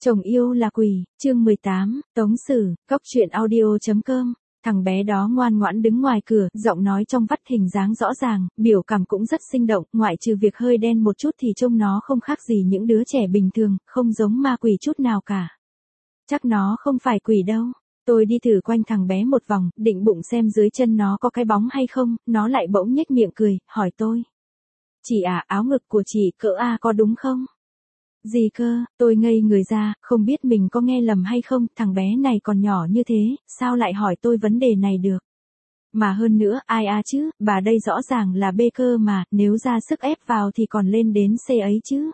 Chồng yêu là quỷ, chương 18, Tống Sử, Cốc truyện audio.com. Thằng bé đó ngoan ngoãn đứng ngoài cửa, giọng nói trong vắt hình dáng rõ ràng, biểu cảm cũng rất sinh động, ngoại trừ việc hơi đen một chút thì trông nó không khác gì những đứa trẻ bình thường, không giống ma quỷ chút nào cả. Chắc nó không phải quỷ đâu. Tôi đi thử quanh thằng bé một vòng, định bụng xem dưới chân nó có cái bóng hay không, nó lại bỗng nhếch miệng cười, hỏi tôi. Chị à, áo ngực của chị cỡ A có đúng không? Gì cơ, tôi ngây người ra, không biết mình có nghe lầm hay không, thằng bé này còn nhỏ như thế, sao lại hỏi tôi vấn đề này được? Mà hơn nữa, ai chứ, bà đây rõ ràng là B cơ mà, nếu ra sức ép vào thì còn lên đến C ấy chứ.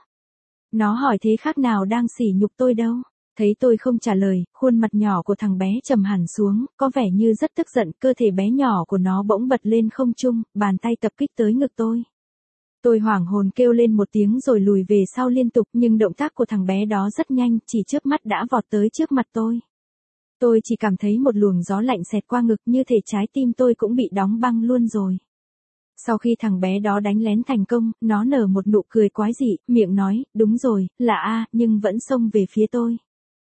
Nó hỏi thế khác nào đang sỉ nhục tôi đâu. Thấy tôi không trả lời, khuôn mặt nhỏ của thằng bé trầm hẳn xuống, có vẻ như rất tức giận, cơ thể bé nhỏ của nó bỗng bật lên không trung, bàn tay tập kích tới ngực tôi. Tôi hoảng hồn kêu lên một tiếng rồi lùi về sau liên tục, nhưng động tác của thằng bé đó rất nhanh, chỉ chớp mắt đã vọt tới trước mặt tôi. Tôi chỉ cảm thấy một luồng gió lạnh xẹt qua ngực, như thể trái tim tôi cũng bị đóng băng luôn rồi. Sau khi thằng bé đó đánh lén thành công, nó nở một nụ cười quái dị, miệng nói, đúng rồi, là A, nhưng vẫn xông về phía tôi.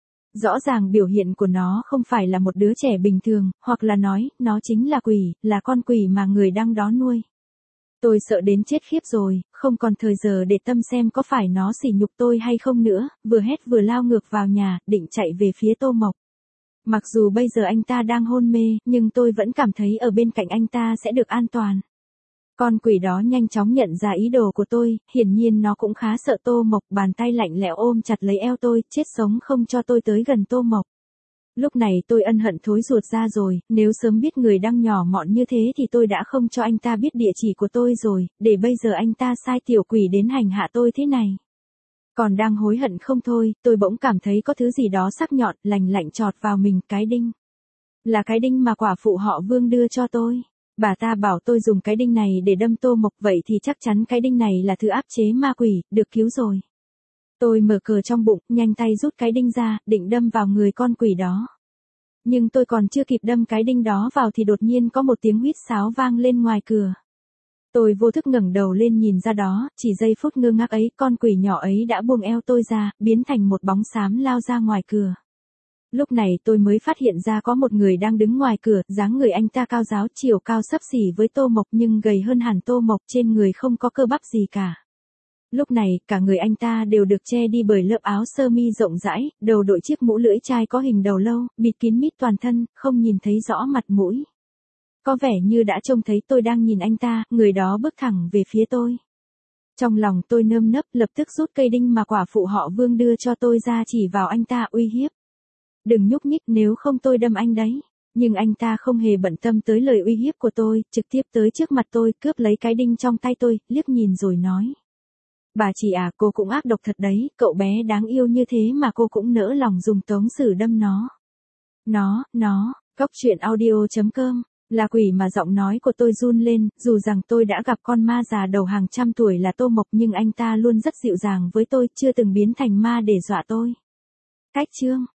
Rõ ràng biểu hiện của nó không phải là một đứa trẻ bình thường, hoặc là nói, nó chính là quỷ, là con quỷ mà người đang đó nuôi. Tôi sợ đến chết khiếp rồi, không còn thời giờ để tâm xem có phải nó sỉ nhục tôi hay không nữa, vừa hét vừa lao ngược vào nhà, định chạy về phía Tô Mộc. Mặc dù bây giờ anh ta đang hôn mê, nhưng tôi vẫn cảm thấy ở bên cạnh anh ta sẽ được an toàn. Con quỷ đó nhanh chóng nhận ra ý đồ của tôi, hiển nhiên nó cũng khá sợ Tô Mộc, bàn tay lạnh lẽo ôm chặt lấy eo tôi, chết sống không cho tôi tới gần Tô Mộc. Lúc này tôi ân hận thối ruột ra rồi, nếu sớm biết người đang nhỏ mọn như thế thì tôi đã không cho anh ta biết địa chỉ của tôi rồi, để bây giờ anh ta sai tiểu quỷ đến hành hạ tôi thế này. Còn đang hối hận không thôi, tôi bỗng cảm thấy có thứ gì đó sắc nhọn, lành lạnh chọt vào mình, cái đinh. Là cái đinh mà quả phụ họ Vương đưa cho tôi. Bà ta bảo tôi dùng cái đinh này để đâm Tô Mộc, vậy thì chắc chắn cái đinh này là thứ áp chế ma quỷ, được cứu rồi. Tôi mở cờ trong bụng, nhanh tay rút cái đinh ra, định đâm vào người con quỷ đó. Nhưng tôi còn chưa kịp đâm cái đinh đó vào thì đột nhiên có một tiếng huýt sáo vang lên ngoài cửa. Tôi vô thức ngẩng đầu lên nhìn ra đó, chỉ giây phút ngơ ngác ấy, con quỷ nhỏ ấy đã buông eo tôi ra, biến thành một bóng xám lao ra ngoài cửa. Lúc này tôi mới phát hiện ra có một người đang đứng ngoài cửa, dáng người anh ta cao ráo, chiều cao xấp xỉ với Tô Mộc nhưng gầy hơn hẳn Tô Mộc, trên người không có cơ bắp gì cả. Lúc này, cả người anh ta đều được che đi bởi lớp áo sơ mi rộng rãi, đầu đội chiếc mũ lưỡi chai có hình đầu lâu, bịt kín mít toàn thân, không nhìn thấy rõ mặt mũi. Có vẻ như đã trông thấy tôi đang nhìn anh ta, người đó bước thẳng về phía tôi. Trong lòng tôi nơm nớp, lập tức rút cây đinh mà quả phụ họ Vương đưa cho tôi ra chỉ vào anh ta uy hiếp. Đừng nhúc nhích, nếu không tôi đâm anh đấy. Nhưng anh ta không hề bận tâm tới lời uy hiếp của tôi, trực tiếp tới trước mặt tôi, cướp lấy cái đinh trong tay tôi, liếc nhìn rồi nói. Bà chị à, cô cũng ác độc thật đấy, cậu bé đáng yêu như thế mà cô cũng nỡ lòng dùng Tống Sử đâm nó. Nó, Cốc truyện audio.com, là quỷ mà giọng nói của tôi run lên, dù rằng tôi đã gặp con ma già đầu hàng trăm tuổi là Tô Mộc nhưng anh ta luôn rất dịu dàng với tôi, chưa từng biến thành ma để dọa tôi. Cách chương.